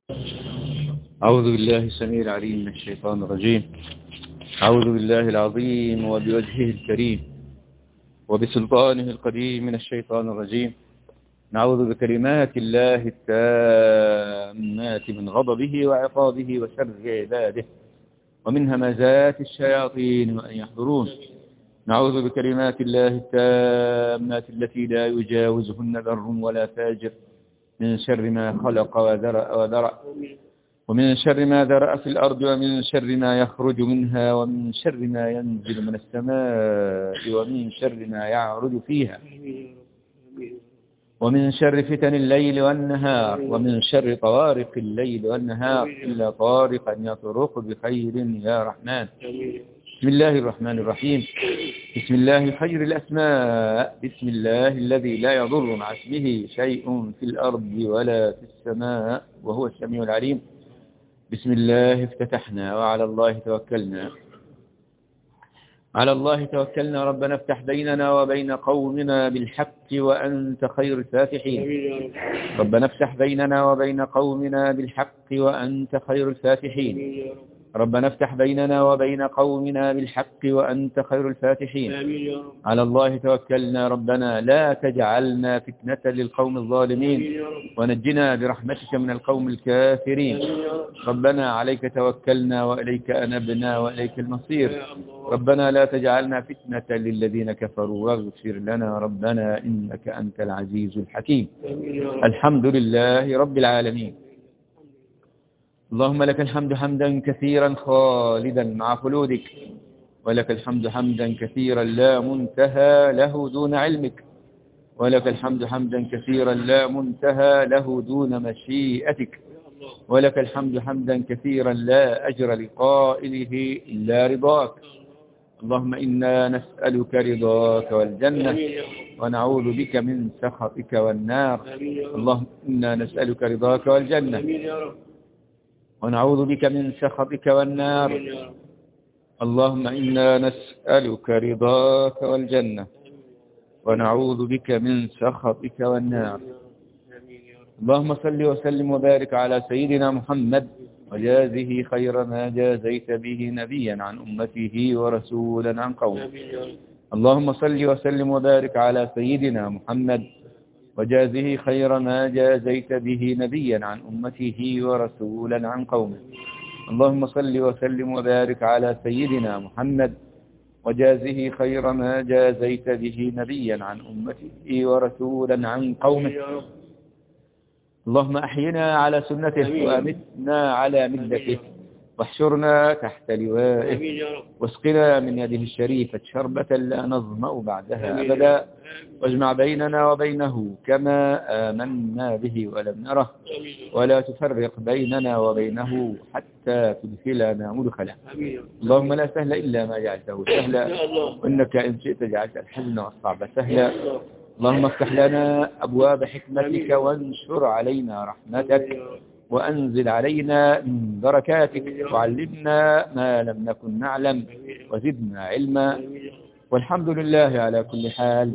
أعوذ بالله السميع العليم من الشيطان الرجيم. أعوذ بالله العظيم وبوجهه الكريم وبسلطانه القديم من الشيطان الرجيم. نعوذ بكلمات الله التامات من غضبه وعقابه وشر عباده ومن همزات الشياطين وأن يحضرون. نعوذ بكلمات الله التامات التي لا يجاوزهن بر ولا فاجر من شر ما خلق وذرأ ومن شر ما ذرأ في الأرض ومن شر ما يخرج منها ومن شر ما ينزل من السماء ومن شر ما يعرج فيها ومن شر فتن الليل والنهار ومن شر طوارق الليل والنهار إلا طارقا يطرق بخير يا رحمن. بسم الله الرحمن الرحيم. بسم الله خير الأسماء. بسم الله الذي لا يضر مع اسمه شيء في الأرض ولا في السماء وهو السميع العليم. بسم الله افتتحنا وعلى الله توكلنا. على الله توكلنا. ربنا افتح بيننا وبين قومنا بالحق وأنت خير الفاتحين. ربنا افتح بيننا وبين قومنا بالحق وأنت خير الفاتحين. ربنا افتح بيننا وبين قومنا بالحق وأنت خير الفاتحين. على الله توكلنا. ربنا لا تجعلنا فتنة للقوم الظالمين ونجنا برحمتك من القوم الكافرين. ربنا عليك توكلنا وإليك أنبنا وإليك المصير. ربنا لا تجعلنا فتنة للذين كفروا واغفر لنا ربنا إنك أنت العزيز الحكيم. الحمد لله رب العالمين. اللهم لك الحمد حمدا كثيرا خالدا مع خلودك، ولك الحمد حمدا كثيرا لا منتهى له دون علمك، ولك الحمد حمدا كثيرا لا منتهى له دون مشيئتك، ولك الحمد حمدا كثيرا لا أجر لقائله إلا رضاك. اللهم إنا نسألك رضاك والجنة ونعوذ بك من سخطك والنار. اللهم إنا نسألك رضاك والجنة ونعوذ بك من سخطك والنار. اللهم إنا نسألك رضاك والجنة ونعوذ بك من سخطك والنار. اللهم صل وسلم وبارك على سيدنا محمد وجازه خير ما جازيت به نبيا عن أمته ورسولا عن قومه. اللهم صل وسلم وبارك على سيدنا محمد وجازه خير ما جازيت به نبيا عن أمته ورسولا عن قومه. اللهم صل وسلم وبارك على سيدنا محمد وجازه خير ما جازيت به نبيا عن أمته ورسولا عن قومه. اللهم أحينا على سنته وأمتنا على ملته واحشرنا تحت لوائه واسقنا من يده الشريفة شربة لا نظمأ بعدها أبدا، واجمع بيننا وبينه كما آمنا به ولم نره، ولا تفرق بيننا وبينه حتى تدخلنا مدخلا. اللهم لا سهل إلا ما جعلته سهلا، وإنك إن شئت جعلت الحزن والصعب سهلا. اللهم افتح لنا أبواب حكمتك وانشر علينا رحمتك وأنزل علينا من بركاتك وعلمنا ما لم نكن نعلم وزدنا علما. والحمد لله على كل حال،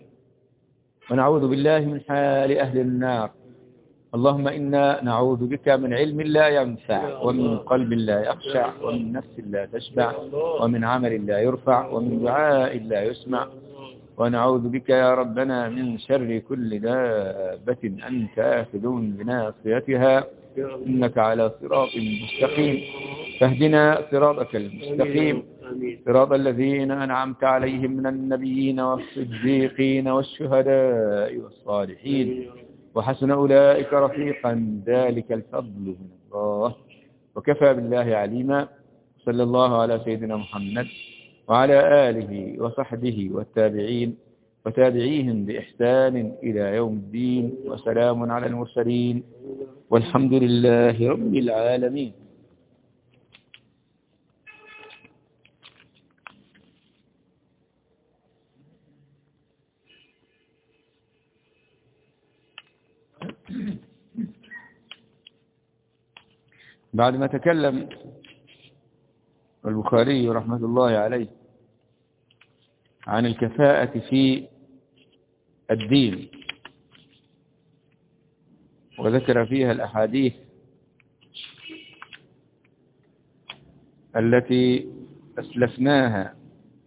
ونعوذ بالله من حال أهل النار. اللهم إنا نعوذ بك من علم لا ينفع ومن قلب لا يخشع ومن نفس لا تشبع ومن عمل لا يرفع ومن دعاء لا يسمع. ونعوذ بك يا ربنا من شر كل دابة أنت آخذ بناصيتها إنك على صراط مستقيم. فاهدنا صراطك المستقيم، صراط الذين أنعمت عليهم من النبيين والصديقين والشهداء والصالحين وحسن أولئك رفيقا، ذلك الفضل من الله وكفى بالله عليما. صلى الله على سيدنا محمد وعلى آله وصحبه والتابعين وتابعيهم بإحسان إلى يوم الدين، وسلام على المرسلين والحمد لله رب العالمين. بعد ما تكلم البخاري رحمة الله عليه عن الكفاءة في الدين وذكر فيها الأحاديث التي أسلفناها.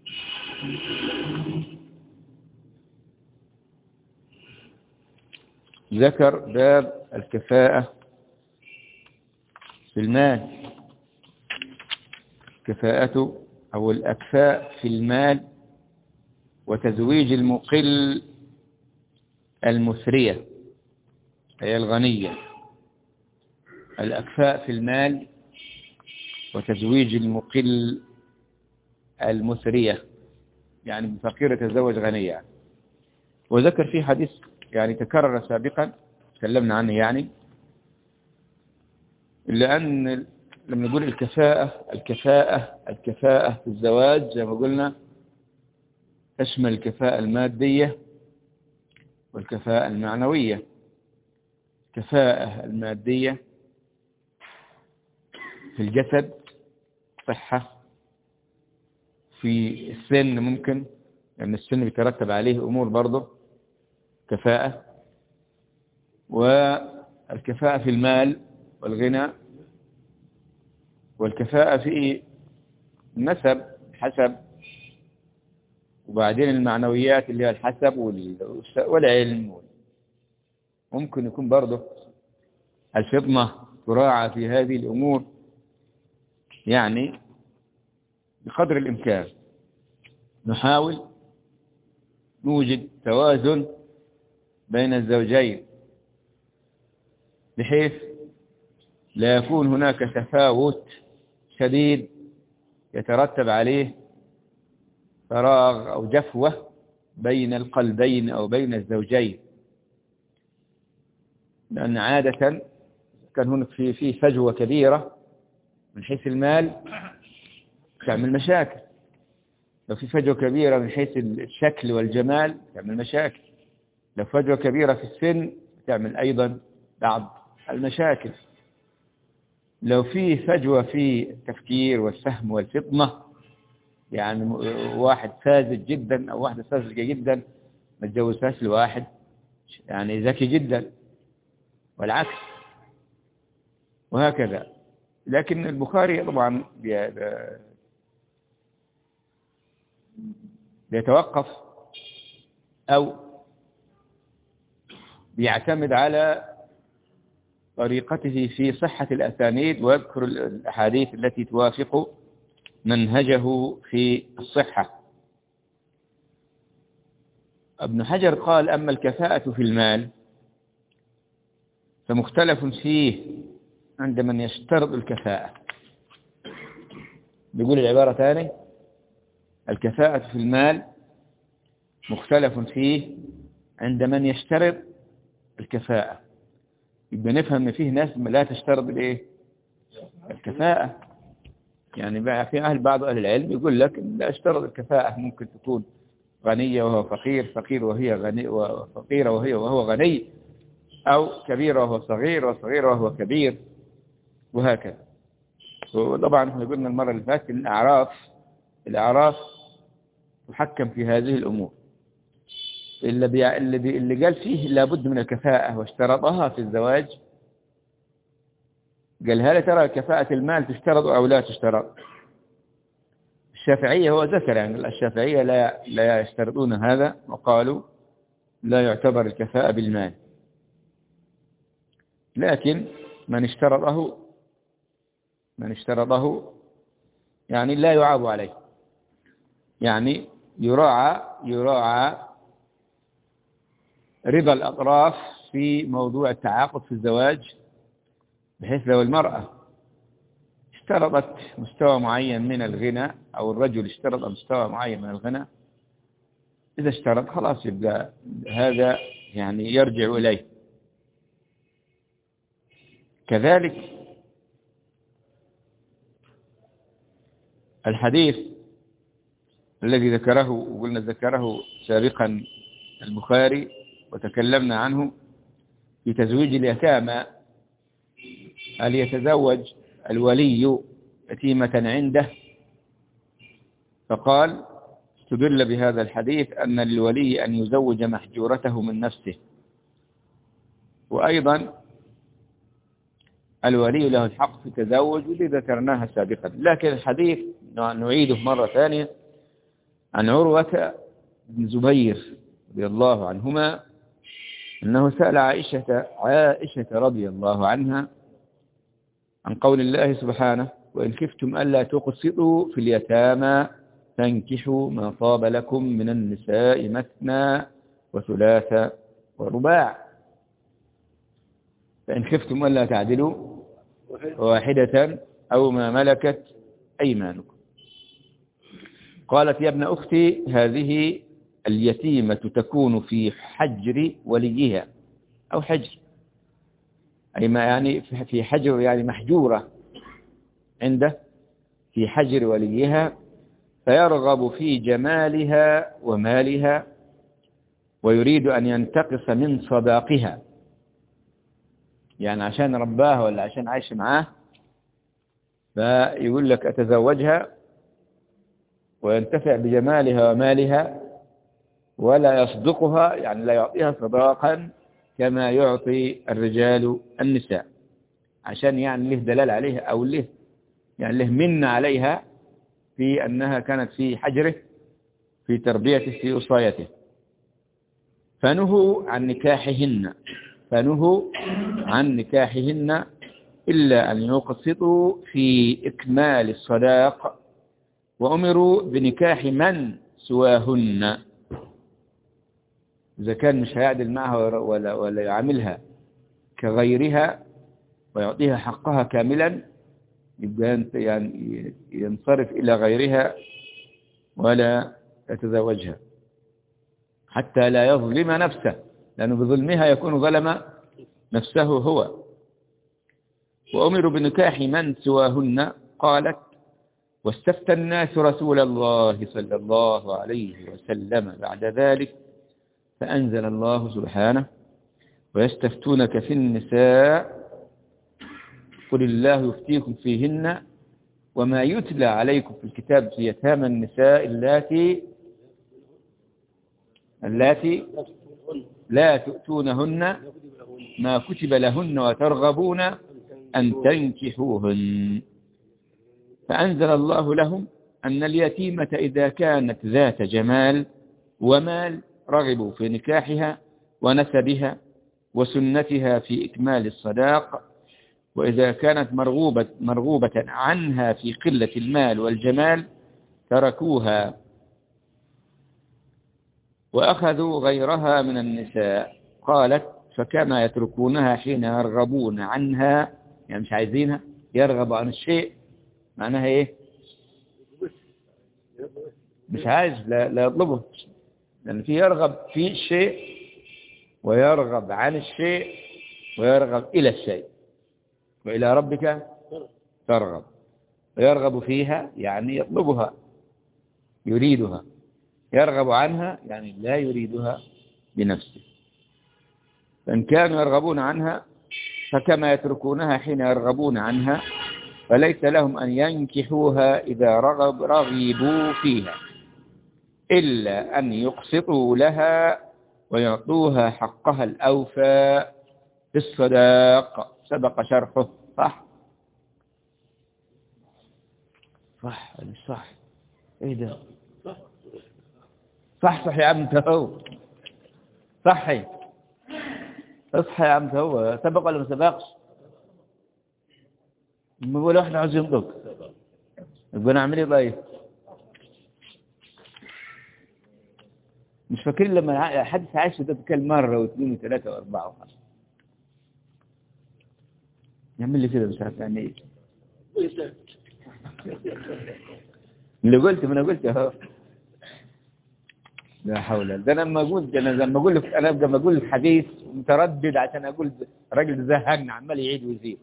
ذكر باب الكفاءة في المال، كفاءة أو الأكفاء في المال وتزويج المقل المثرية هي الغنية. الأكفاء في المال وتزويج المقل المثرية، يعني فقير يتزوج غنية. وذكر في حديث يعني تكرر سابقا تكلمنا عنه، يعني لأن لما نقول الكفاءة في الزواج زي ما قلنا تشمل الكفاءة المادية والكفاءة المعنوية. الكفاءة المادية في الجسد، صحة، في السن ممكن، لأن يعني السن بيترتب عليه أمور برضه كفاءة. والكفاءة في المال والغنى، والكفاءة في النسب حسب، وبعدين المعنويات اللي هي الحسب والعلم. ممكن يكون برضه الفطنة تراعى في هذه الأمور، يعني بقدر الإمكان نحاول نوجد توازن بين الزوجين بحيث لا يكون هناك تفاوت شديد يترتب عليه فراغ أو جفوة بين القلبين أو بين الزوجين. لأن عادة كان هناك في فجوة كبيرة من حيث المال تعمل مشاكل، لو في فجوة كبيرة من حيث الشكل والجمال تعمل مشاكل، لو فجوة كبيرة في السن تعمل أيضا بعض المشاكل، لو في فجوة في التفكير والفهم والفطنة، يعني واحد ساذج جدا أو واحدة ساذجة جدا ما تجوزهاش لواحد يعني ذكي جدا والعكس، وهكذا. لكن البخاري طبعا بيتوقف أو بيعتمد على طريقته في صحة الأسانيد ويذكر الأحاديث التي توافق منهجه في الصحة. ابن حجر قال: أما الكفاءة في المال فمختلف فيه عند من يشترط الكفاءة. بيقول العبارة ثانية: الكفاءة في المال مختلف فيه عند من يشترط الكفاءة. يبقى نفهم ان فيه ناس لا تشترط الايه؟ الكفاءة. يعني بقى في بعض اهل العلم يقول لك لا اشترط الكفاءة، ممكن تكون غنية وهو فقير، فقير وهي غني، وفقيرة وهو غني، او كبير وهو صغير، وصغير وهو كبير، وهكذا. وطبعا احنا قلنا المرة اللي فاتت ان الاعراف تحكم في هذه الامور. اللي قال فيه لابد من الكفاءة واشترطها في الزواج، قال: هل ترى كفاءة المال تشترط أو لا تشترط؟ الشافعية هو ذكر يعني الشافعية لا يشترطون هذا، وقالوا لا يعتبر الكفاءة بالمال، لكن من اشترطه يعني لا يعاب عليه، يعني يراعى رضا الأطراف في موضوع التعاقد في الزواج، بحيث لو المرأة اشترطت مستوى معين من الغنى أو الرجل اشترط مستوى معين من الغنى، إذا اشترط خلاص يبقى هذا يعني يرجع إليه. كذلك الحديث الذي ذكره سابقا البخاري وتكلمنا عنه في تزويج اليتامى، هل يتزوج الولي يتيمة عنده؟ فقال: استدل بهذا الحديث أن للولي أن يزوج محجورته من نفسه. وأيضا الولي له الحق في التزوج، واللي ذكرناها سابقا. لكن الحديث نعيده مرة ثانية عن عروة بن زبير رضي الله عنهما أنه سأل عائشة رضي الله عنها عن قول الله سبحانه: وإن خفتم ألا تقسطوا في اليتامى فانكحوا ما طاب لكم من النساء مثنى وثلاث ورباع، فإن خفتم ألا تعدلوا واحدة أو ما ملكت أيمانكم. قالت: يا ابن أختي، هذه اليتيمة تكون في حجر وليها، أو حجر أي ما يعني في حجر، يعني محجورة عنده في حجر وليها، فيرغب في جمالها ومالها ويريد أن ينتقص من صداقها، يعني عشان رباها ولا عشان عايش معاه، فيقول لك أتزوجها وينتفع بجمالها ومالها ولا يصدقها، يعني لا يعطيها صداقا كما يعطي الرجال النساء، عشان يعني له دلال عليها، أو له يعني له من عليها في أنها كانت في حجره في تربيته في وصايته. فنهوا عن نكاحهن إلا أن يقسطوا في إكمال الصداق، وأمروا بنكاح من سواهن. إذا كان مش هيعدل معها ولا يعاملها كغيرها ويعطيها حقها كاملا، يبقى يعني ينصرف إلى غيرها ولا يتزوجها حتى لا يظلم نفسه، لأنه بظلمها يكون ظلم نفسه هو. وأمروا بنكاح من سواهن. قالت: واستفتى الناس رسول الله صلى الله عليه وسلم بعد ذلك، فأنزل الله سبحانه: ويستفتونك في النساء قل الله يفتيكم فيهن وما يتلى عليكم في الكتاب في يتامى النساء اللاتي لا تؤتونهن ما كتب لهن وترغبون أن تنكحوهن. فأنزل الله لهم أن اليتيمة إذا كانت ذات جمال ومال رغبوا في نكاحها ونسبها وسنتها في إكمال الصداق، وإذا كانت مرغوبة عنها في قلة المال والجمال تركوها وأخذوا غيرها من النساء. قالت: فكما يتركونها حين يرغبون عنها، يعني مش عايزينها، يرغب عن الشيء معناها إيه؟ مش عايز، لا يطلبه، لأن في يرغب في الشيء ويرغب عن الشيء ويرغب إلى الشيء، وإلى ربك ترغب. ويرغب فيها يعني يطلبها يريدها، يرغب عنها يعني لا يريدها بنفسه. فإن كانوا يرغبون عنها فكما يتركونها حين يرغبون عنها، فليس لهم أن ينكحوها إذا رغبوا فيها إلا أن يقسطوا لها ويعطوها حقها الأوفى في الصداق. سبق شرحه. صح مش صح؟ ايه ده؟ صح يا عم تهو، صحي اصحى يا عم تهو. سبق ولا ما سبقش؟ ما بقول احنا عايزين نطق، يبقى نعمل ايه طيب؟ مش فاكرين لما حدث عايشه ده بكل مرة واثنين وثلاثة واربعة وخمسة؟ يعمل لي كده مش عارف يعني ايه اللي قلت، ما انا قلت اهو. لا حول. ده انا لما اقول لك انا لما اقول الحديث متردد عشان اقول الراجل زهقني عمال يعيد ويزيد.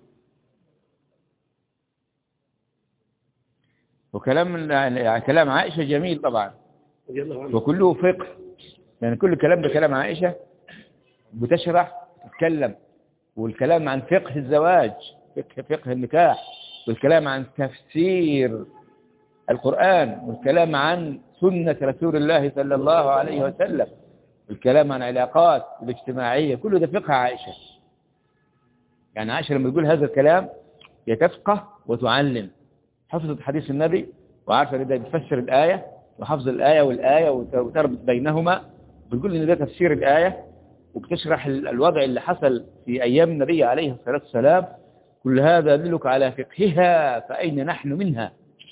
كلام عائشة جميل طبعا وكله فقه، يعني كل كلام ده كلام عائشة بتشرح تتكلم، والكلام عن فقه الزواج، فقه النكاح، والكلام عن تفسير القرآن، والكلام عن سنة رسول الله صلى الله عليه وسلم، والكلام عن العلاقات الاجتماعية، كله ده فقه عائشة. يعني عائشة لما تقول هذا الكلام هي تفقه وتعلم، حفظت حديث النبي وعارفة إن ده بتفسر الآية وحفظ الآية والآية وتربط بينهما، بتقول إن ده تفسير الآية وبتشرح الوضع اللي حصل في أيام النبي عليه الصلاة والسلام. كل هذا يدلك على فقهها، فأين نحن منها؟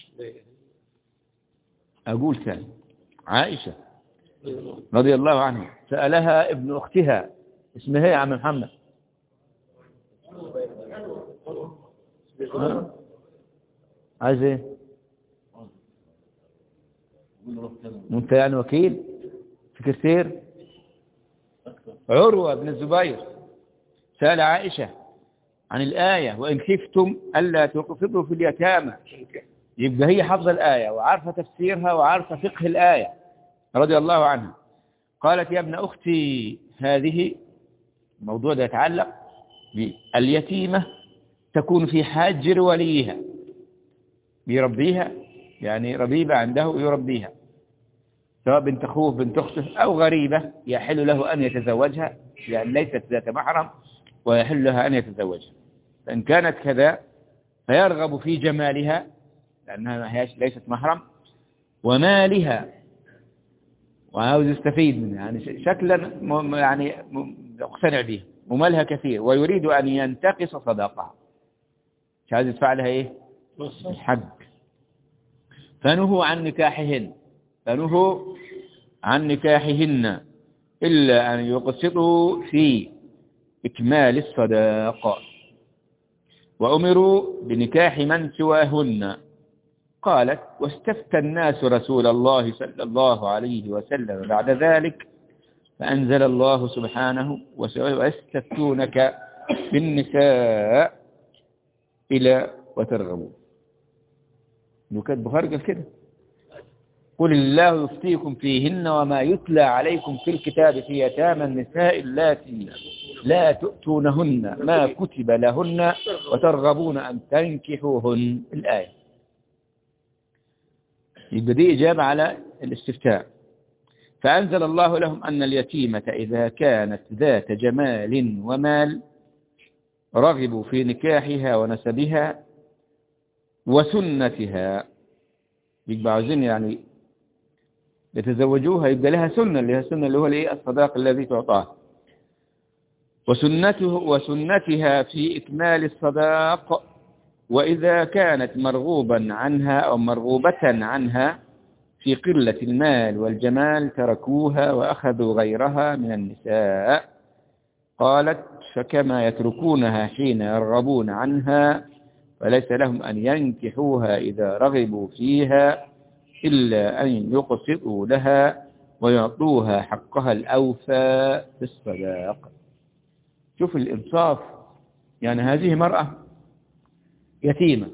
أقول ثاني، عائشة رضي الله عنها سألها ابن أختها اسمها يا عم محمد، عايز ايه؟ انت يعني وكيل سكرتير؟ عروة بن الزبير سأل عائشة عن الآية وإن خفتم ألا تقسطوا في اليتامى، يبقى هي حافظة الآية وعارفة تفسيرها وعارفة فقه الآية رضي الله عنها. قالت يا ابن أختي هذه، الموضوع ده يتعلق باليتيمة تكون في حاجر وليها، يربيها يعني ربيبة عنده يربيها، سواء بنت أخوه بنت أخته أو غريبة يحل له أن يتزوجها، يعني ليست ذات محرم ويحل لها أن يتزوجها. فإن كانت كذا فيرغب في جمالها لأنها ليست محرم، ومالها وعاوز يستفيد منها، يعني شكلا يعني مقتنع بها، ومالها كثير ويريد أن ينتقص صداقها، مش عايز يدفع لها إيه؟ الحق. فنهوا عن نكاحهن إلا أن يقسطوا في إكمال الصداقة، وأمروا بنكاح من سواهن. قالت واستفتى الناس رسول الله صلى الله عليه وسلم بعد ذلك فأنزل الله سبحانه ويستفتونك بالنساء إلى وترغبوا. نكات بخارج كده، قل الله يفتيكم فيهن وما يتلى عليكم في الكتاب في يتامى النساء اللاتي لا تؤتونهن ما كتب لهن وترغبون أن تنكحوهن. الآية يبقى دي إجابة على الاستفتاء. فأنزل الله لهم أن اليتيمة إذا كانت ذات جمال ومال رغبوا في نكاحها ونسبها وسنتها، يبقى عاوزين يعني يتزوجوها، يبقى لها سنة، اللي هي السنة اللي هو الايه؟ الصداق الذي تعطاه، وسنتها في إكمال الصداق. وإذا كانت مرغوبا عنها أو مرغوبة عنها في قلة المال والجمال تركوها وأخذوا غيرها من النساء. قالت فكما يتركونها حين يرغبون عنها فليس لهم أن ينكحوها إذا رغبوا فيها إلا أن يقسطوا لها ويعطوها حقها الأوفى في الصداق. شوف الإنصاف، يعني هذه مرأة يتيمة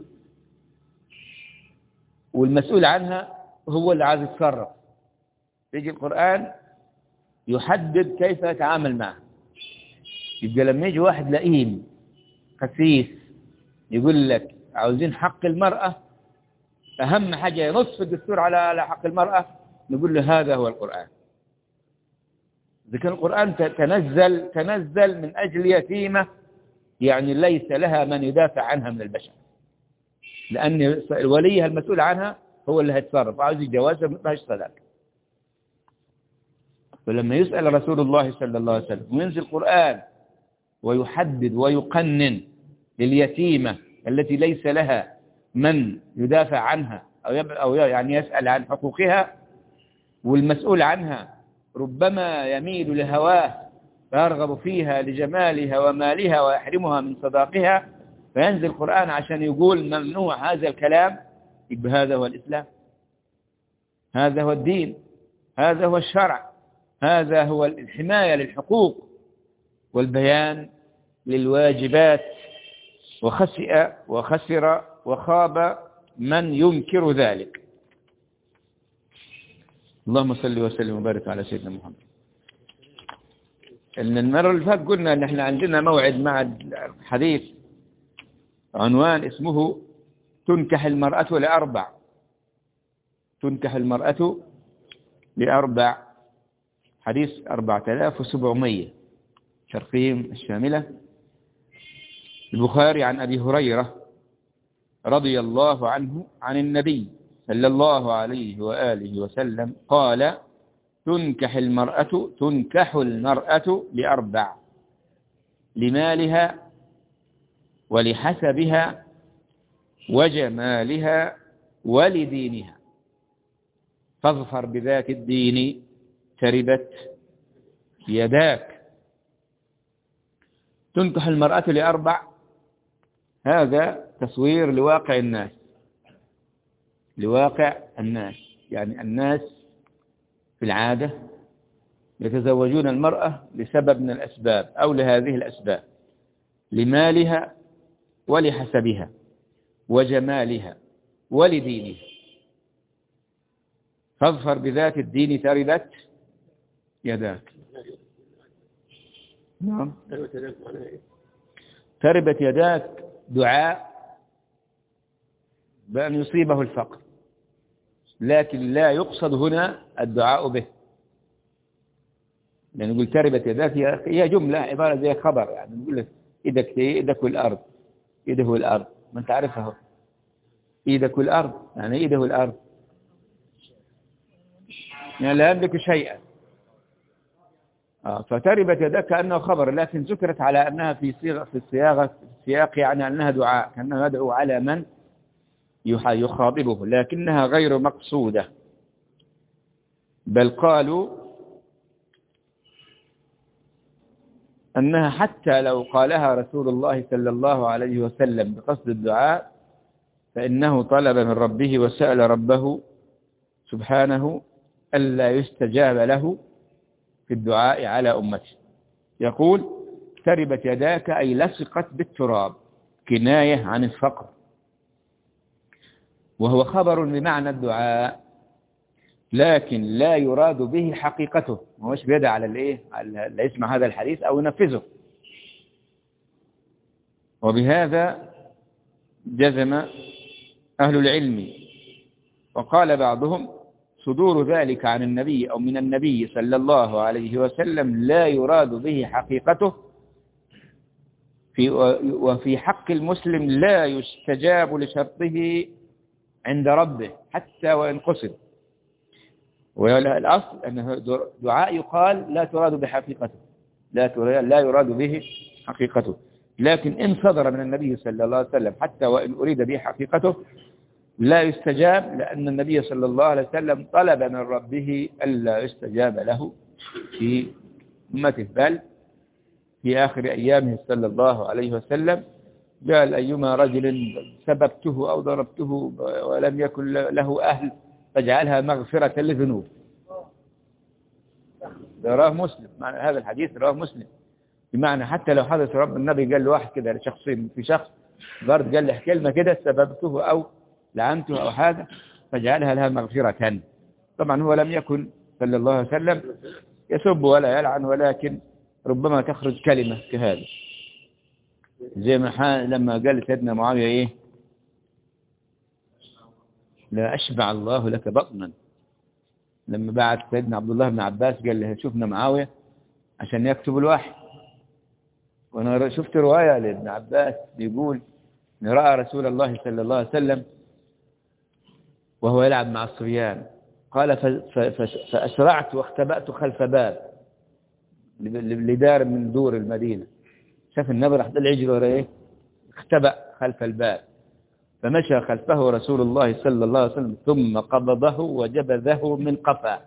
والمسؤول عنها هو اللي عايز يتصرف، يجي القرآن يحدد كيف يتعامل معها. يبقى لما يجي واحد لئيم خسيس يقول لك عاوزين حق المرأة، أهم حاجة ينص في الدستور على حق المرأة، نقول له هذا هو القرآن. إذا كان القرآن تنزل من أجل يتيمة، يعني ليس لها من يدافع عنها من البشر، لأن وليها المسؤول عنها هو اللي هيتصرف، عاوز يجوازها ما فيهاش صداق. فلما يسأل رسول الله صلى الله عليه وسلم وينزل القرآن ويحدد ويقنن لليتيمة التي ليس لها من يدافع عنها أو يعني يسأل عن حقوقها، والمسؤول عنها ربما يميل لهواه فيرغب فيها لجمالها ومالها ويحرمها من صداقها، فينزل القرآن عشان يقول ممنوع هذا الكلام. يبقى هذا هو الإسلام، هذا هو الدين، هذا هو الشرع، هذا هو الحماية للحقوق والبيان للواجبات. وخسر وخاب من ينكر ذلك. اللهم صل وسلم وبارك على سيدنا محمد. المرة اللي فاتت قلنا ان احنا عندنا موعد مع الحديث عنوان اسمه تنكح المرأة لأربع. تنكح المرأة لأربع، حديث 4700 شرقيم الشاملة. البخاري عن أبي هريرة رضي الله عنه عن النبي صلى الله عليه وآله وسلم قال: تنكح المرأة لأربع: لمالها ولحسبها وجمالها ولدينها، فاظفر بذات الدين تربت يداك. تنكح المرأة لأربع، هذا تصوير لواقع الناس، لواقع الناس. يعني الناس في العادة يتزوجون المرأة لسبب من الأسباب أو لهذه الأسباب: لمالها ولحسبها وجمالها ولدينها، فاظفر بذات الدين تربت يداك. نعم، تربت يداك دعاء بأن يصيبه الفقر، لكن لا يقصد هنا الدعاء به، لأن نقول تربت يداك هي جملة عبارة زي خبر، يعني نقول لك إيدك والأرض، إيده والأرض، ما أنت عارفها، إيدك والأرض يعني إيده والأرض، يعني لا يملك شيئا. فتربت يداك كأنه خبر، لكن ذكرت على أنها في السياق يعني أنها دعاء، كأنه يدعو على من يخاطبه، لكنها غير مقصودة. بل قالوا أنها حتى لو قالها رسول الله صلى الله عليه وسلم بقصد الدعاء فإنه طلب من ربه وسأل ربه سبحانه ألا يستجاب له في الدعاء على أمته. يقول: تربت يداك أي لصقت بالتراب، كناية عن الفقر، وهو خبر بمعنى الدعاء، لكن لا يراد به حقيقته، ما هوش بيدعى على الايه، على اللي يسمع هذا الحديث أو ينفذه. وبهذا جزم أهل العلم، وقال بعضهم: صدور ذلك عن النبي أو من النبي صلى الله عليه وسلم لا يراد به حقيقته، وفي حق المسلم لا يستجاب لشرطه عند ربه حتى وإن قصد. والأصل أنه دعاء يقال لا تراد بحقيقته، لا يراد به حقيقته، لكن إن صدر من النبي صلى الله عليه وسلم حتى وإن أريد به حقيقته لا يستجاب، لأن النبي صلى الله عليه وسلم طلب من ربه ألا يستجاب له في أمته، بل في آخر أيامه صلى الله عليه وسلم قال: أيما رجل سببته أو ضربته ولم يكن له أهل فاجعلها مغفرة لذنوب. رواه مسلم، معنى هذا الحديث رواه مسلم، بمعنى حتى لو حدث رب النبي قال لواحد كده، لشخصين، في شخص برد قال له كلمة كده سببته أو لعنته أو حاجة فاجعلها لها مغفرة. طبعا هو لم يكن صلى الله عليه وسلم يسب ولا يلعن، ولكن ربما تخرج كلمة كهذه، زي ما لما قال سيدنا معاوية إيه: لا أشبع الله لك بطنا، لما بعت سيدنا عبد الله بن عباس قال له شوفنا معاوية عشان يكتب الوحي. وأنا شفت رواية لابن عباس بيقول إن رأى رسول الله صلى الله عليه وسلم وهو يلعب مع الصبيان، قال: فأسرعت واختبأت خلف باب لدار من دور المدينة. شاف النبي راح طلع يجري ورا ايه، اختبأ خلف الباب، فمشى خلفه رسول الله صلى الله عليه وسلم ثم قبضه وجبذه من قفاه.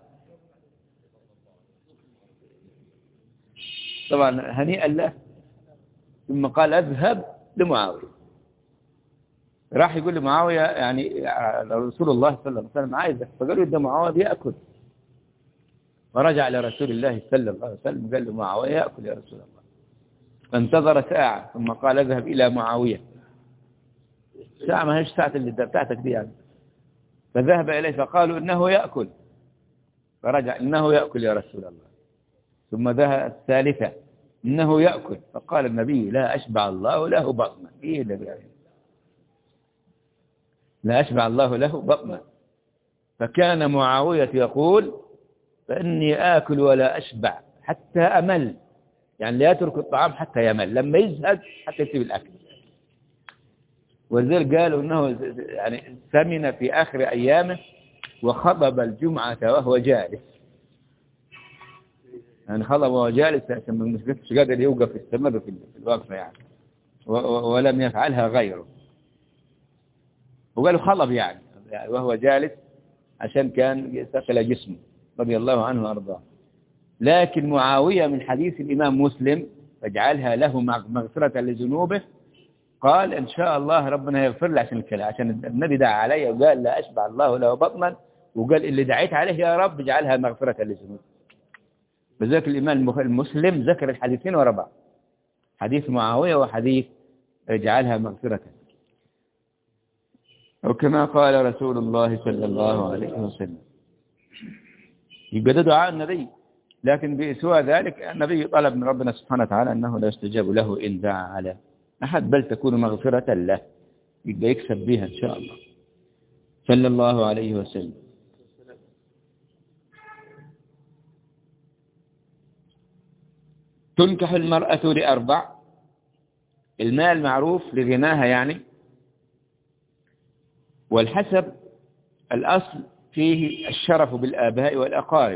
طبعا هنيئا له. ثم قال: اذهب لمعاوية. راح يقول لمعاوية يعني رسول الله صلى الله عليه وسلم عايزك، فقالوا ده معاوية بيأكل. فرجع لرسول الله صلى الله عليه وسلم قال له: معاوية يأكل يا رسول الله. فانتظر ساعة ثم قال: اذهب إلى معاوية. ساعة ما هيش ساعة اللي بتاعتك دي يعني. فذهب إليه فقالوا: إنه يأكل. فرجع: إنه يأكل يا رسول الله. ثم ذهب الثالثة: إنه يأكل. فقال النبي: لا أشبع الله له بطنا. إيه ده يعني؟ لا أشبع الله له بطنا. فكان معاوية يقول: فإني آكل ولا أشبع حتى أمل، يعني لا يترك الطعام حتى يمل، لما يزهد حتى يسيب الأكل. ولذلك قالوا أنه يعني سمن في آخر أيامه وخطب الجمعة وهو جالس، يعني خطب وهو جالس عشان مش قادر يوقف يستمر في الوقفة يعني، ولم يفعلها غيره. وقالوا خطب يعني وهو جالس عشان كان ثقل جسمه رضي الله عنه وأرضاه. لكن معاوية من حديث الإمام مسلم فاجعلها له مغفرة لذنوبه، قال إن شاء الله ربنا يغفر له عشان الكلام، عشان النبي دعا عليه وقال لا أشبع الله له بطنا، وقال اللي دعيت عليه يا رب اجعلها مغفرة لذنوبه. بذلك الإمام المسلم ذكر الحديثين ورا بعض، حديث معاوية وحديث اجعلها مغفرة. وكما قال رسول الله صلى الله عليه وسلم، يبقى ده دعاء النبي. لكن بسوى ذلك النبي طلب من ربنا سبحانه وتعالى أنه لا يستجاب له إن دعا على أحد، بل تكون مغفرة له، يبقى يكسب بها إن شاء الله صلى الله عليه وسلم. تنكح المرأة لأربع، المال معروف لغناها يعني، والحسب الأصل فيه الشرف بالآباء والأقارب،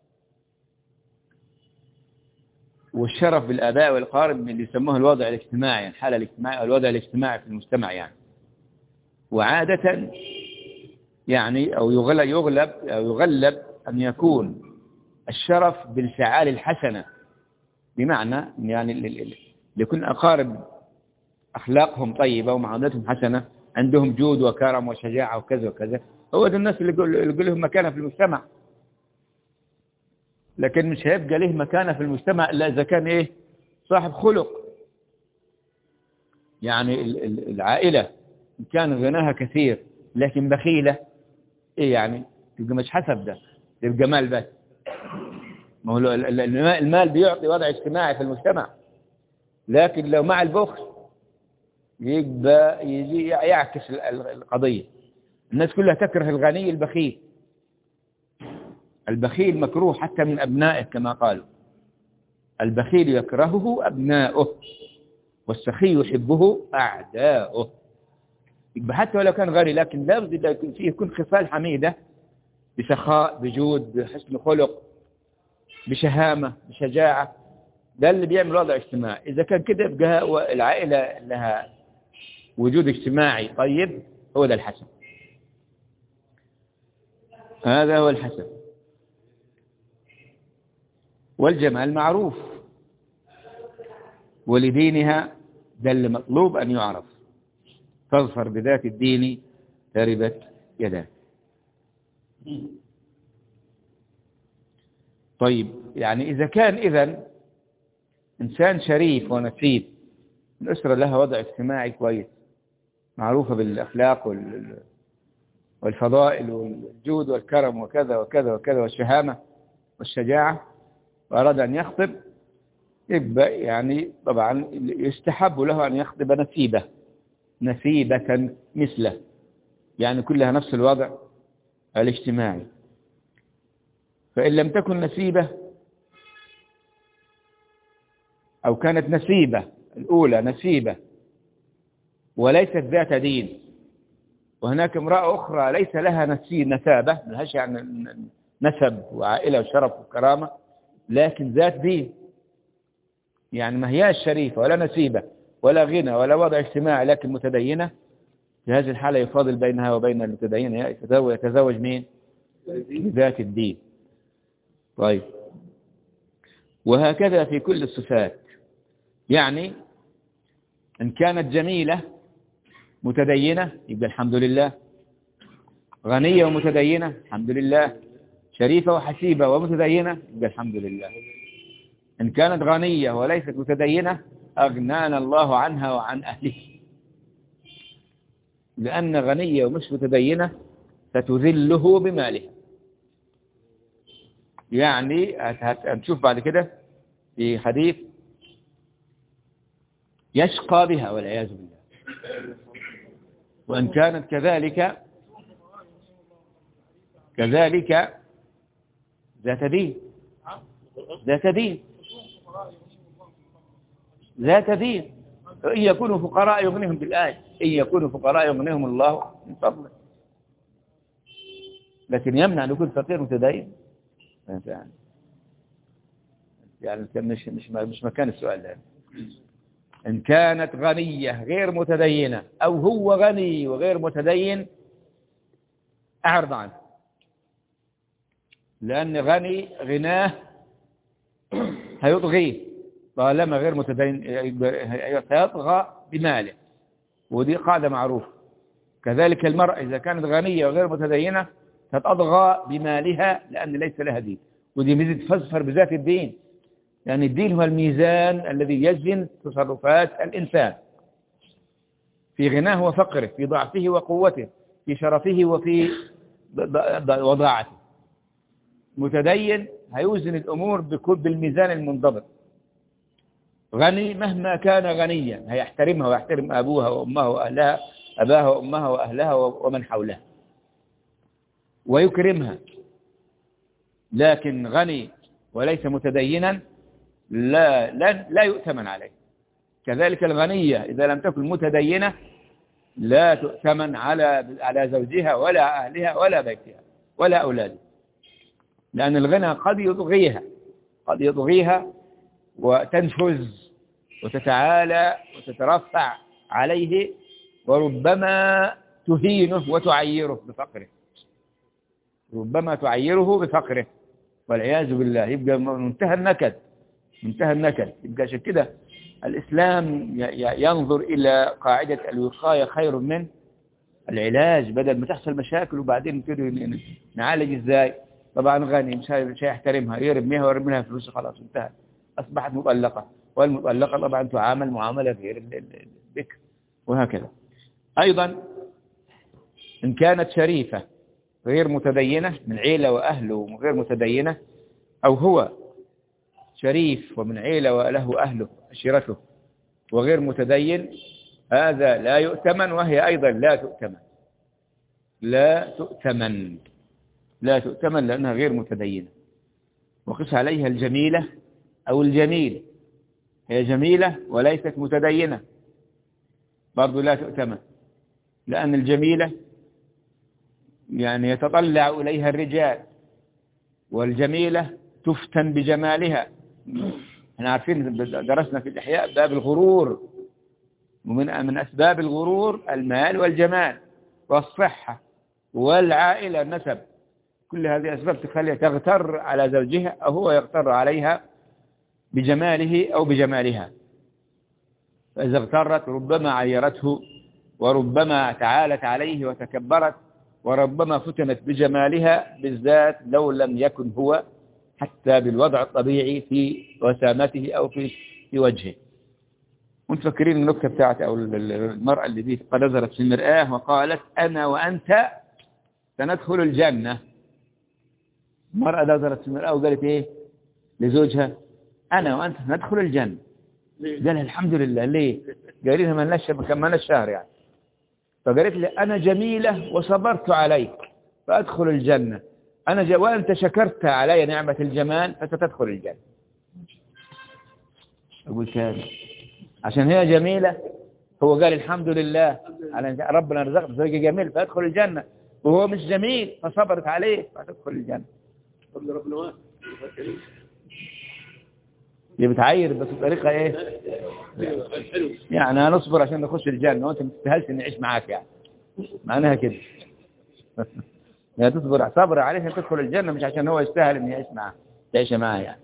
والشرف بالآباء والأقارب من اللي يسموه الوضع الاجتماعي، الحالة الاجتماعية أو الوضع الاجتماعي في المجتمع يعني. وعادة يعني أو يغلب أن يكون الشرف بالفعال الحسنة، بمعنى يعني ليكون أقارب أخلاقهم طيبة ومعاملتهم حسنة، عندهم جود وكرم وشجاعة وكذا وكذا، هو ده الناس اللي يقول لهم مكانة في المجتمع. لكن مش هيبقى له مكانة في المجتمع إلا إذا كان إيه صاحب خلق. يعني العائلة إن كان غناها كثير لكن بخيلة، إيه يعني يبقى مش حسب ده، يبقى مال بس. ما هو المال بيعطي وضع اجتماعي في المجتمع، لكن لو مع البخل يبقى يجي يعكس القضية. الناس كلها تكره الغني البخيل، البخيل مكروه حتى من أبنائه كما قالوا، البخيل يكرهه أبناؤه والسخي يحبه أعداؤه. يبقى حتى ولو كان غني لكن لابد يكون خصال حميدة، بسخاء بجود بحسن خلق بشهامة بشجاعة، ده اللي بيعمل وضع اجتماعي. إذا كان كده يبقى العائلة لها وجود اجتماعي طيب، هو ده الحسن، هذا هو الحسن. والجمال معروف، ولدينها ده اللي مطلوب أن يعرف، فاظفر بذات الدين تربت يداه. طيب يعني إذا كان إذن إنسان شريف ونسيب، الأسرة لها وضع اجتماعي كويس، معروفة بالأخلاق والفضائل والجود والكرم وكذا وكذا وكذا والشهامة والشجاعة، وأراد أن يخطب، يبقى يعني طبعا يستحب له أن يخطب نسيبة مثله، يعني كلها نفس الوضع الاجتماعي. فإن لم تكن نسيبة أو كانت نسيبة الأولى نسيبة وليست ذات دين، وهناك امرأة أخرى ليس لها نسابة، ملهاش يعني نسب وعائلة وشرف وكرامة، لكن ذات دين، يعني ما هي شريفة ولا نسيبة ولا غنى ولا وضع اجتماعي لكن متدينة، في هذه الحالة يفاضل بينها وبين المتدينة، يتزوج مين؟ ذات الدين. طيب وهكذا في كل الصفات، يعني إن كانت جميلة متدينة يبقى الحمد لله، غنية ومتدينة الحمد لله، شريفة وحسيبة ومتدينة يبقى الحمد لله. إن كانت غنية وليست متدينة أغنانا الله عنها وعن أهلها، لأن غنية ومش متدينة ستذله بمالها. يعني هنشوف بعد كده في حديث يشقى بها والعياذ بالله. وإن كانت كذلك ذات دين ذات دين إن يكونوا فقراء يغنيهم بالآية، إن يكونوا فقراء يغنيهم الله من فضله. لكن يمنع أن يكون فقير متدين يعني مش مكان السؤال ده. إن كانت غنية غير متدينة أو هو غني وغير متدين أعرض عنه، لأن غني غناه هيطغيه طالما غير متدين، سيطغى بماله، ودي قاعدة معروفة. كذلك المرأة إذا كانت غنية وغير متدينة ستطغى بمالها لأن ليس لها دين، ودي ميزة فاظفر بذات الدين، يعني الدين هو الميزان الذي يزن تصرفات الإنسان في غناه وفقره، في ضعفه وقوته، في شرفه وفي وضاعته. متدين هيوزن الأمور بالميزان المنضبط. غني مهما كان غنيا هيحترمها ويحترم أبوها وأمها وأهلها، أباها وأمها وأهلها ومن حولها، ويكرمها. لكن غني وليس متدينا لا يؤتمن عليه. كذلك الغنية إذا لم تكن متدينة لا تؤتمن على زوجها ولا أهلها ولا بيتها ولا أولادها، لأن الغنى قد يطغيها وتنفذ وتتعالى وتترفع عليه، وربما تهينه وتعيره بفقره، ربما تعيره بفقره والعياذ بالله. يبقى منتهى النكد. يبقى عشان كده الإسلام ينظر إلى قاعدة الوقاية خير من العلاج، بدل ما تحصل مشاكل وبعدين نبتدي نعالج ازاي. طبعا غني مش هيحترمها، يرميها ويرمي لها فلوس، خلاص انتهت، أصبحت مطلقة، والمطلقة طبعا تعامل معاملة غير الذكر، وهكذا. أيضا إن كانت شريفة غير متدينة من عيلة وأهله غير متدينة، أو هو شريف ومن عيلة وله أهله عشيرته وغير متدين، هذا لا يؤتمن، وهي أيضا لا تؤتمن لأنها غير متدينة. وقس عليها الجميلة أو الجميل، هي جميلة وليست متدينة برضو لا تؤتمن، لأن الجميلة يعني يتطلع إليها الرجال، والجميلة تفتن بجمالها. احنا عارفين درسنا في الإحياء باب الغرور، ومن أسباب الغرور المال والجمال والصحة والعائلة النسب، كل هذه أسباب تخليها تغتر على زوجها أو هو يغتر عليها بجماله أو بجمالها. فإذا اغترت ربما عيرته، وربما تعالت عليه وتكبرت، وربما فتنت بجمالها بالذات لو لم يكن هو حتى بالوضع الطبيعي في وسامته أو في وجهه. وانتم فاكرين النكتة بتاعت أو المرأة اللي دي قد نظرت في المرآة وقالت أنا وأنت سندخل الجنة. المرأة نظرت في المرآة وقالت إيه لزوجها؟ أنا وأنت ندخل الجنة. قالها الحمد لله. ليه؟ قال لها ما كملنا الشهر يعني. فقالت لي أنا جميلة وصبرت عليك فأدخل الجنة، وأنت شكرت علي نعمة الجمال فستدخل الجنة. أقول كذا عشان هي جميلة، هو قال الحمد لله على ربنا رزقنا زوج جميل فأدخل الجنة، وهو مش جميل فصبرت عليه فتدخل الجنة. دي بتعير بس بطريقة ايه يعني هنصبر عشان نخش الجنة وانت ما تستاهلش نعيش معاك، يعني معناها كده. يعني تصبر صبر عليه عشان تدخل الجنة، مش عشان هو يستاهل ان يعيش معاه تعيش معاه يعني.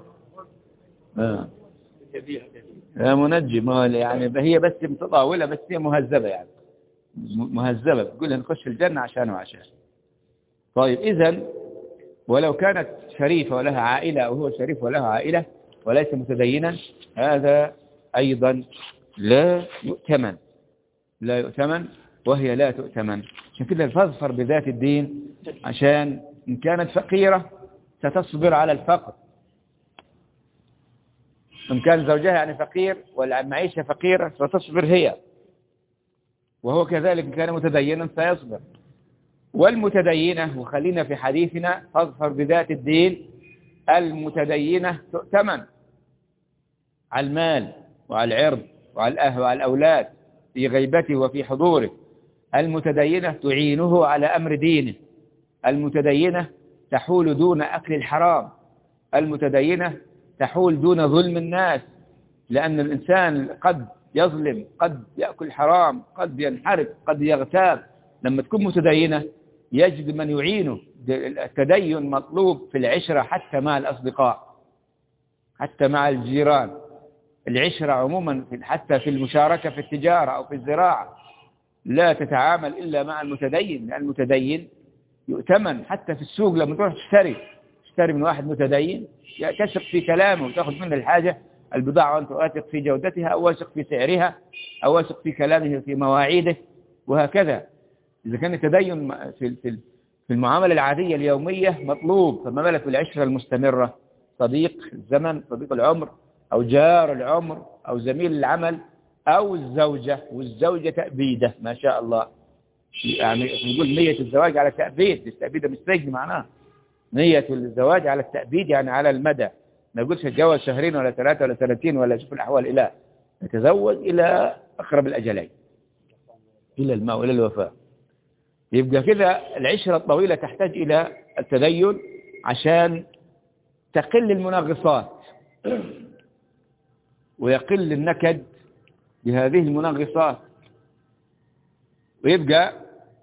منجم يعني هي بس متطاولة، بس هي مهذبة، يعني مهذبة بتقول نخش الجنة عشان وعشان. طيب إذن ولو كانت شريفة ولها عائلة أو هو شريف وله عائلة وليس متدينا، هذا أيضا لا يؤتمن وهي لا تؤتمن. عشان كده فاظفر بذات الدين، عشان إن كانت فقيرة ستصبر على الفقر، إن كان زوجها يعني فقير والمعيشة فقيرة ستصبر هي، وهو كذلك إن كان متدينا سيصبر. والمتدينة، وخلينا في حديثنا، فاظفر بذات الدين، المتدينة تؤتمن على المال وعلى العرض وعلى الأهل وعلى الأولاد في غيبته وفي حضوره. المتدينة تعينه على أمر دينه. المتدينة تحول دون أكل الحرام. المتدينة تحول دون ظلم الناس، لأن الإنسان قد يظلم، قد يأكل حرام، قد ينحرف، قد يغتاب. لما تكون متدينة يجد من يعينه. التدين مطلوب في العشرة حتى مع الأصدقاء، حتى مع الجيران. العشرة عموما حتى في المشاركة في التجارة أو في الزراعة لا تتعامل إلا مع المتدين، لأن المتدين يؤتمن. حتى في السوق لما تروح تشتري من واحد متدين تثق في كلامه وتأخذ منه الحاجة البضاعة وأنت واثق في جودتها، أو واثق في سعرها، أو واثق في كلامه في مواعيده، وهكذا. إذا كان التدين في المعاملة العادية اليومية مطلوب، فما بالك في العشرة المستمرة؟ صديق الزمن، صديق العمر، أو جار العمر، أو زميل العمل، أو الزوجة. والزوجة تأبيدة ما شاء الله، يعني نقول نية الزواج على التأبيد. التأبيد مش سجن معناه، نية الزواج على التأبيد يعني على المدى. ما يقولش اتجوز شهرين ولا 3 ولا 30 ولا شوف الأحوال، إلى يتزوج إلى أقرب الأجلين، إلى الماء وإلى الوفاء. يبقى كذا العشرة الطويلة تحتاج إلى التدين عشان تقل المنغصات ويقل النكد بهذه المنغصات، ويبقى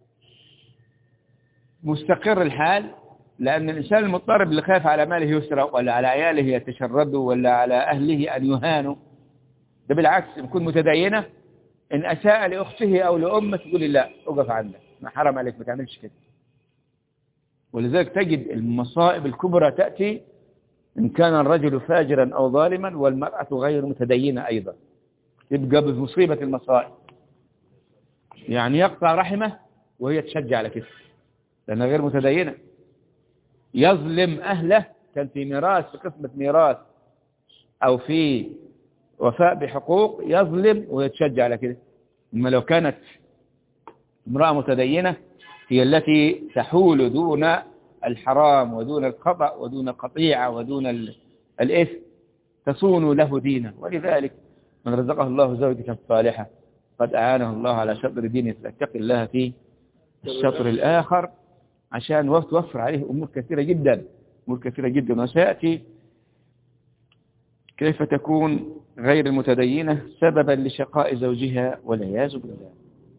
مستقر الحال. لأن الإنسان المضطرب اللي خاف على ماله يسرق، ولا على عياله يتشردوا، ولا على أهله أن يهانوا، ده بالعكس يكون متدينة. إن أساء لأخته أو لأمه تقول لا أقف عندك، ما حرم عليك، ما تعملش كده. ولذلك تجد المصائب الكبرى تأتي إن كان الرجل فاجرا أو ظالما والمرأة غير متدينة أيضا، يبقى بمصيبة المصائب. يعني يقطع رحمه وهي تشجع على كده لأنها غير متدينة. يظلم أهله، كان في ميراث، في قسمة ميراث أو في وفاء بحقوق، يظلم ويتشجع على كده. أما لو كانت امرأة متدينة هي التي تحول دون الحرام ودون الخطأ ودون القطيعة ودون الإثم، تصون له دينه. ولذلك من رزقه الله زوجة صالحة قد أعانه الله على شطر دينه، فاتقي الله في الشطر الآخر عشان توفر عليه أمور كثيرة جدا، أمور كثيرة جدا. وسيأتي كيف تكون غير المتدينة سببا لشقاء زوجها والعياذ بالله.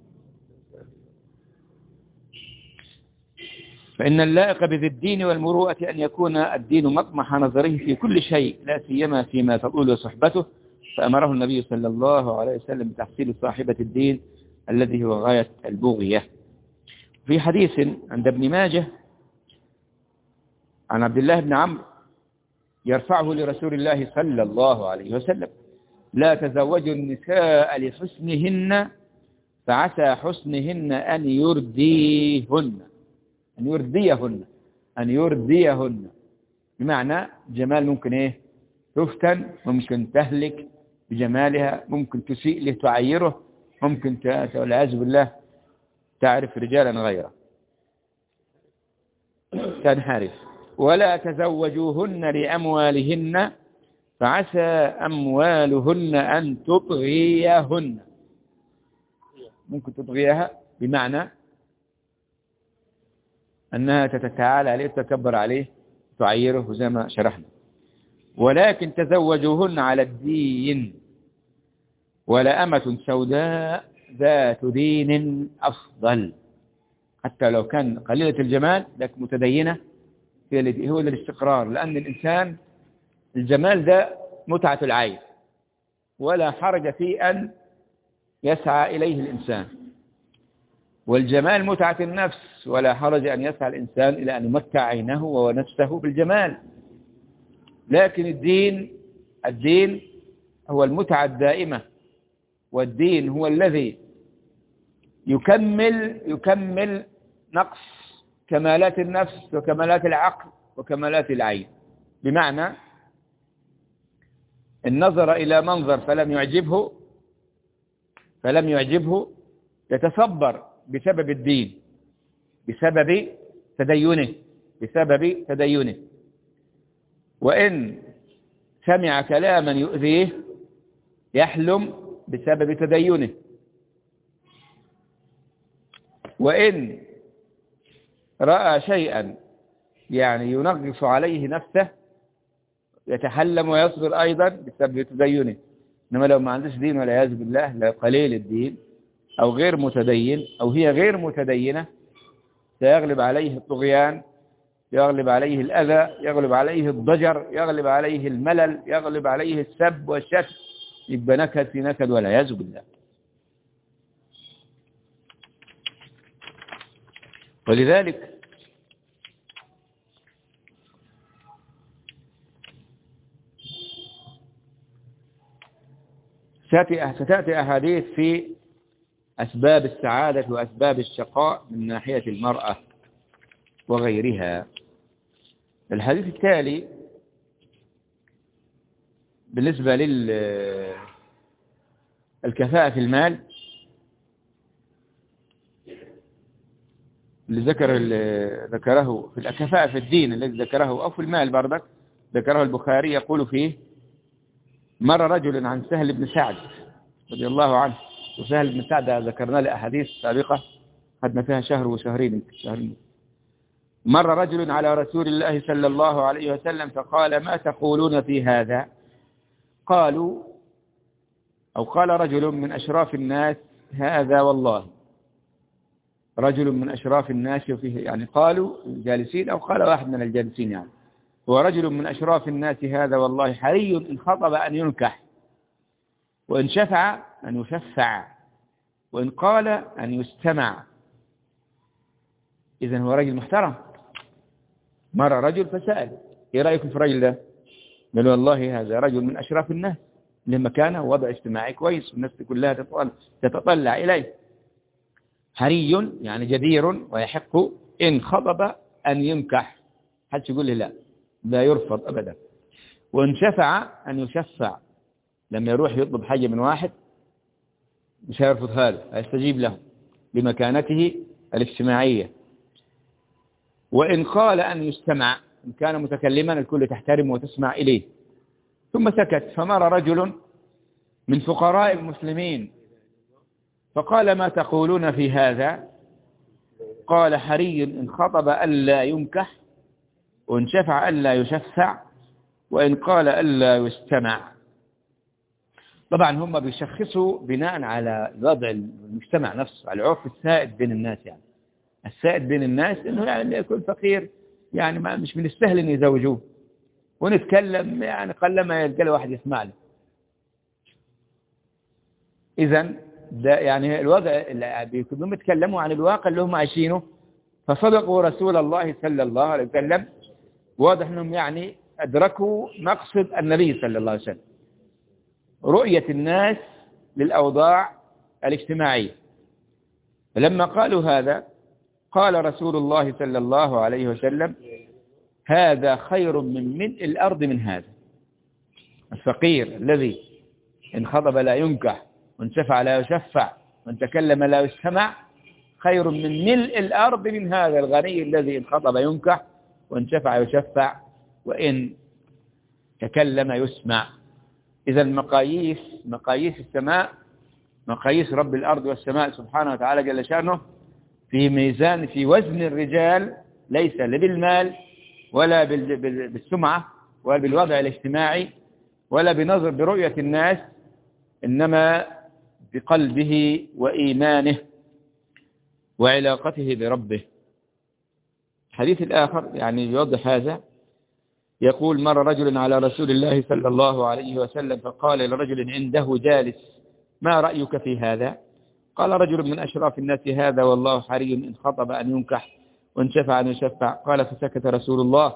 فإن اللائق بذي الدين والمروءة أن يكون الدين مطمح نظره في كل شيء، لا سيما فيما تطول صحبته. فأمره النبي صلى الله عليه وسلم بتحصيل صاحبة الدين الذي هو غاية البغية. في حديث عند ابن ماجه عن عبد الله بن عمرو يرفعه لرسول الله صلى الله عليه وسلم: لا تزوجوا النساء لحسنهن فعسى حسنهن أن يرديهن. أن يرديهن بمعنى جمال ممكن تفتن، ممكن تهلك بجمالها، ممكن تسيء له تعيره، ممكن والعياذ بالله تعرف رجالا غيره تنحرف. ولا تزوجوهن لأموالهن فعسى أموالهن أن تطغيهن. ممكن تطغيها بمعنى أنها تتعالى عليه، تتكبر عليه، تعيره زي ما شرحنا. ولكن تزوجوهن على الدين، ولأمة سوداء ذات دين أفضل. حتى لو كان قليلة الجمال لكن متدينة، هو الاستقرار. لأن الإنسان الجمال ده متعة العين، ولا حرج في أن يسعى إليه الإنسان. والجمال متعة النفس، ولا حرج أن يسعى الإنسان إلى أن يمتع عينه ونفسه بالجمال. لكن الدين هو المتعة الدائمة، والدين هو الذي يكمل نقص كمالات النفس وكمالات العقل وكمالات العين. بمعنى النظر إلى منظر فلم يعجبه يتصبر بسبب الدين، بسبب تدينه. وإن سمع كلاما يؤذيه يحلم بسبب تدينه، وإن رأى شيئا يعني ينغص عليه نفسه يتحلم ويصبر أيضا بسبب تدينه. إنما لو ما عندوش دين والعياذ بالله، لا قليل الدين أو غير متدين أو هي غير متدينة، سيغلب عليه الطغيان، يغلب عليه الأذى، يغلب عليه الضجر، يغلب عليه الملل، يغلب عليه السب والشتم، يبقى نكد في نكد والعياذ بالله. ولذلك ستأتي أحاديث في أسباب السعادة وأسباب الشقاء من ناحية المرأة وغيرها. الحديث التالي بالنسبة للكفاءة في المال اللي ذكره في الكفاءة في الدين الذي ذكره، أو في المال برضك ذكره البخاري، يقول فيه: مر رجل عن سهل بن سعد رضي الله عنه. وسهل بن سعد ذكرنا له أحاديث سابقة خدنا فيها شهر وشهرين. مر رجل على رسول الله صلى الله عليه وسلم فقال: ما تقولون في هذا؟ قالوا، أو قال رجل من أشراف الناس: هذا والله. رجل من أشراف الناس، وفيه يعني قالوا الجالسين أو قال واحد من الجالسين، يعني هو رجل من أشراف الناس هذا والله حري إن خطب أن ينكح، وإن شفع أن يشفع، وإن قال أن يستمع. إذن هو رجل محترم. مر رجل فسأل: إيه رأيكم في الرجل ده؟ قالوا: والله هذا رجل من أشراف الناس، له مكانه ووضع اجتماعي كويس والناس كلها تتطلع إليه. حري يعني جدير ويحق إن خطب أن ينكح، حدش يقول له لا يرفض أبدا. وإن شفع أن يشفع، لما يروح يطلب حاجة من واحد مش هيرفضها له، هيستجيب له بمكانته الاجتماعية. وإن قال أن يستمع، إن كان متكلما الكل تحترم وتسمع إليه. ثم سكت. فمر رجل من فقراء المسلمين فقال: ما تقولون في هذا؟ قال: حري إن خطب ألا ينكح، وإن شفع ألا يشفع، وإن قال ألا يستمع. طبعا هم بيشخصوا بناء على وضع المجتمع نفسه، على العرف السائد بين الناس. يعني السائد بين الناس إنه يعني يكون فقير، يعني ما مش من السهل إن يزوجوه، ونتكلم يعني قلما يلقى له واحد يسمع له. إذن ده يعني الوضع اللي بيكونوا يتكلموا عن الواقع اللي هم عايشينه، فصدقوا رسول الله صلى الله عليه وسلم. واضح أنهم يعني أدركوا مقصد النبي صلى الله عليه وسلم، رؤية الناس للأوضاع الاجتماعية. فلما قالوا هذا قال رسول الله صلى الله عليه وسلم: هذا خير من ملء الأرض من هذا. الفقير الذي إن خطب لا ينكح، وإن شفع لا يشفع، وإن تكلم لا يستمع، خير من ملء الأرض من هذا الغني الذي إن خطب ينكح، وإن شفع يشفع، وإن تكلم يسمع. إذا مقاييس السماء، مقاييس رب الأرض والسماء سبحانه وتعالى جل شأنه، في ميزان، في وزن الرجال، ليس بالمال ولا بالسمعة ولا بالوضع الاجتماعي ولا بنظر برؤية الناس، إنما بقلبه وإيمانه وعلاقته بربه. الحديث الآخر يعني يوضح هذا، يقول: مر رجل على رسول الله صلى الله عليه وسلم فقال لرجل عنده جالس: ما رأيك في هذا؟ قال رجل من أشراف الناس: هذا والله حري إن خطب أن ينكح، وإن شفع أن يشفع. قال: فسكت رسول الله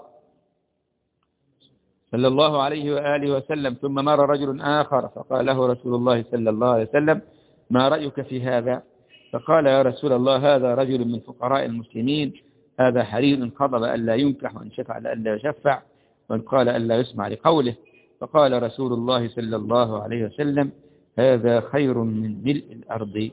صلى الله عليه وآله وسلم. ثم مر رجل آخر فقال له رسول الله صلى الله عليه وسلم: ما رأيك في هذا؟ فقال: يا رسول الله هذا رجل من فقراء المسلمين، هذا حري إن خطب ألا ينكح، وإن شفع ألا يشفع، وإن قال ألا يسمع لقوله. فقال رسول الله صلى الله عليه وسلم: هذا خير من ملء الأرض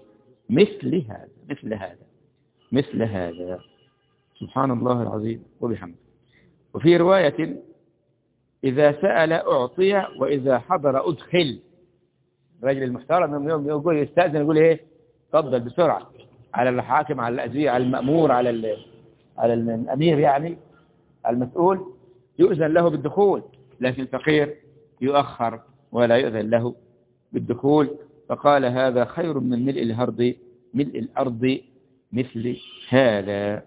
مثل هذا. سبحان الله العظيم وبحمده. وفي رواية: إذا سأل أعطي، وإذا حضر أدخل. الراجل المحترم يقول يستأذن يقول إيه تفضل بسرعة على الحاكم، على الأزياء، على المأمور، على الأمير يعني المسؤول، يؤذن له بالدخول، لكن الفقير يؤخر ولا يؤذن له بالدخول. فقال هذا خير من ملء الأرض مثل هذا.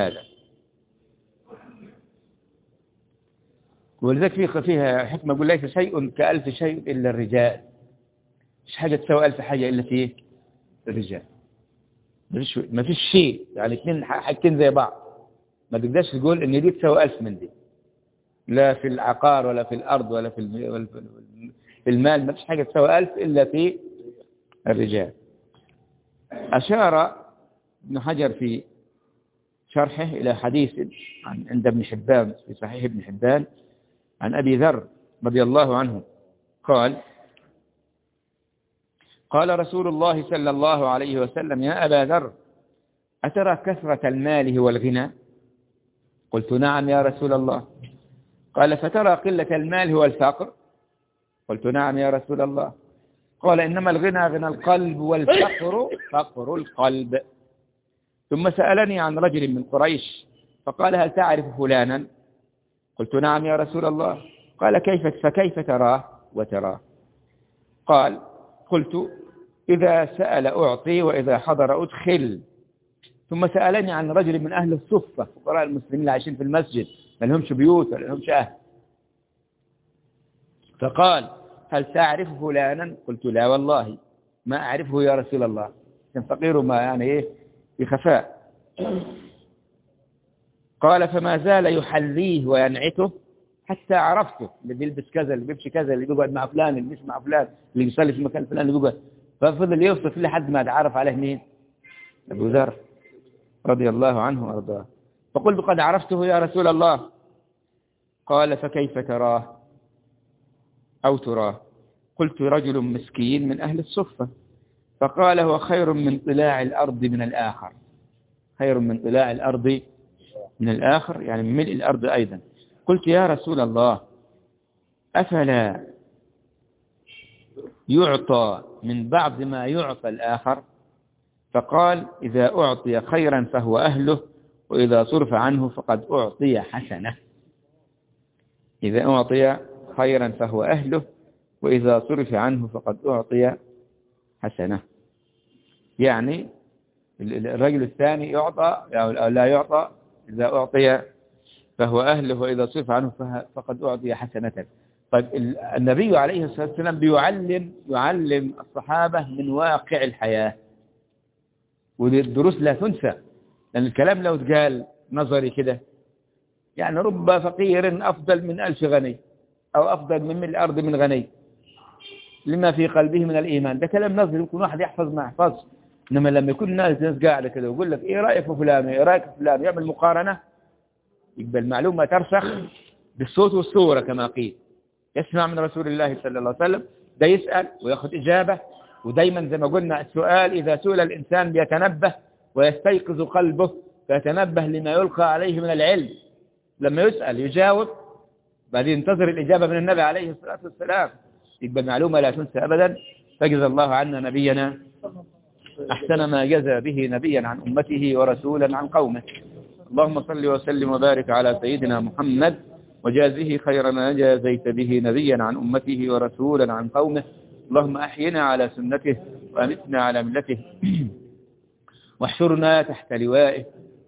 ولذلك فيها حكمة، يقول ليس شيء كألف شيء إلا الرجال. مش حاجة تساوي ألف حاجة إلا فيه الرجال. ما فيش شيء يعني اثنين حاجتين زي بعض ما تقدرش تقول إن دي تساوي ألف من دي، لا في العقار ولا في الأرض ولا في المال. ما فيش حاجة تساوي ألف إلا في الرجال. أشار ابن حجر في شرحه إلى حديث عند ابن حبان في صحيح ابن حبان عن أبي ذر رضي الله عنه قال رسول الله صلى الله عليه وسلم يا أبا ذر أترى كثرة المال والغنى؟ قلت نعم يا رسول الله. قال فترى قلة المال هو الفقر؟ قلت نعم يا رسول الله. قال إنما الغنى غنى القلب والفقر فقر القلب. ثم سألني عن رجل من قريش فقال هل تعرف فلانا؟ قلت نعم يا رسول الله. قال فكيف تراه وتراه؟ قلت إذا سأل أعطي وإذا حضر أدخل. ثم سألني عن رجل من أهل الصفة فقراء المسلمين اللي عايشين في المسجد ما لهمش بيوت ولا لهمش أهل، فقال هل تعرف فلانا؟ قلت لا والله ما أعرفه يا رسول الله. كان فقير ما يعني إيه بخفاء. قال فما زال يحليه وينعته حتى عرفته، اللي بيلبس كذا اللي بيمشي كذا اللي بيقعد مع فلان اللي مش مع فلان اللي بيصلي في مكان فلان اللي بيقعد. ففضل يوصف لحد ما تعرف عليه مين؟ أبو ذر رضي الله عنه وارضاه. فقلت قد عرفته يا رسول الله. قال فكيف تراه أو تراه؟ قلت رجل مسكين من أهل الصفة. فقال هو خير من طلاع الأرض من الآخر. خير من طلاع الأرض من الآخر يعني من ملء الأرض أيضا. قلت يا رسول الله أفلا يعطى من بعض ما يعطى الآخر؟ فقال إذا أعطي خيرا فهو أهله وإذا صرف عنه فقد أعطي حسنة. إذا أعطي خيرا فهو أهله وإذا صرف عنه فقد أعطي حسنة. يعني الرجل الثاني يعطى أو لا يعطى، إذا أعطي فهو أهله وإذا صرف عنه فقد أعطي حسنة. طيب النبي عليه الصلاة والسلام يعلم الصحابة من واقع الحياة، والدروس لا تنسى، لأن الكلام لو اتقال نظري كده يعني رب فقير أفضل من 1000 غني أو أفضل من ملء الأرض من غني لما في قلبه من الإيمان. ده كلام نظري يمكن واحد يحفظ ما يحفظ، إنما لما يكون الناس قاعدة كده ويقول لك إيه رأيك في فلان إيه رأيك في فلان يعمل مقارنة، يبقى المعلومة ترسخ بالصوت والصورة كما قيل. يسمع من رسول الله صلى الله عليه وسلم، ده يسأل ويأخذ إجابة. ودايما زي ما قلنا السؤال إذا سئل الإنسان بيتنبه ويستيقظ قلبه فيتنبه لما يلقى عليه من العلم. لما يسأل يجاوب بعدين ينتظر الإجابة من النبي عليه الصلاة والسلام، يبقى المعلومة لا تنسى أبدا. فجزى الله عنا نبينا أحسن ما جزى به نبيا عن أمته ورسولا عن قومه. اللهم صل وسلم وبارك على سيدنا محمد وجازه خير ما جازيت به نبيا عن أمته ورسولا عن قومه. اللهم أحينا على سنته وأمتنا على ملته واحشرنا تحت لوائه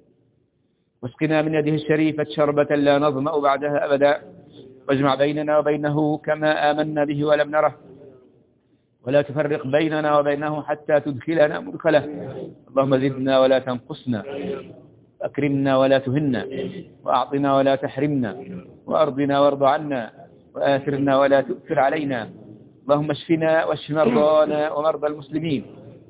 واسقنا من يده الشريفة شربة لا نظمأ بعدها أبدا، واجمع بيننا وبينه كما آمنا به ولم نره، ولا تفرق بيننا وبينه حتى تدخلنا مدخله. اللهم زدنا ولا تنقصنا، أكرمنا ولا تهنا، وأعطنا ولا تحرمنا، وأرضنا وارض عنا، وآثرنا ولا تؤثر علينا. اللهم اشفنا واشف مرضانا ومرضى المسلمين،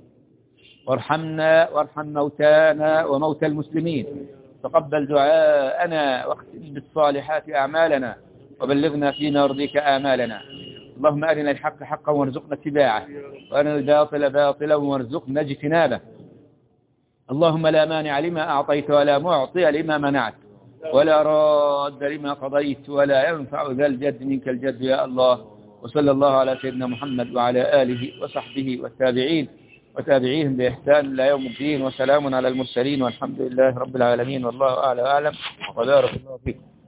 وارحمنا وارحم موتانا وموتى المسلمين. تقبل دعاءنا واختم بالصالحات أعمالنا، وبلغنا فيما يرضيك آمالنا. اللهم أرنا الحق حقا وارزقنا اتباعه، وأرنا الباطل باطلا وارزقنا اجتنابه. اللهم لا مانع لما أعطيت ولا معطي لما منعت ولا راد لما قضيت ولا ينفع ذا الجد منك الجد يا الله. وصلى الله على سيدنا محمد وعلى آله وصحبه والتابعين وتابعيهم بإحسان إلى يوم الدين، وسلام على المرسلين والحمد لله رب العالمين، والله أعلى وأعلم، وبارك الله فيكم.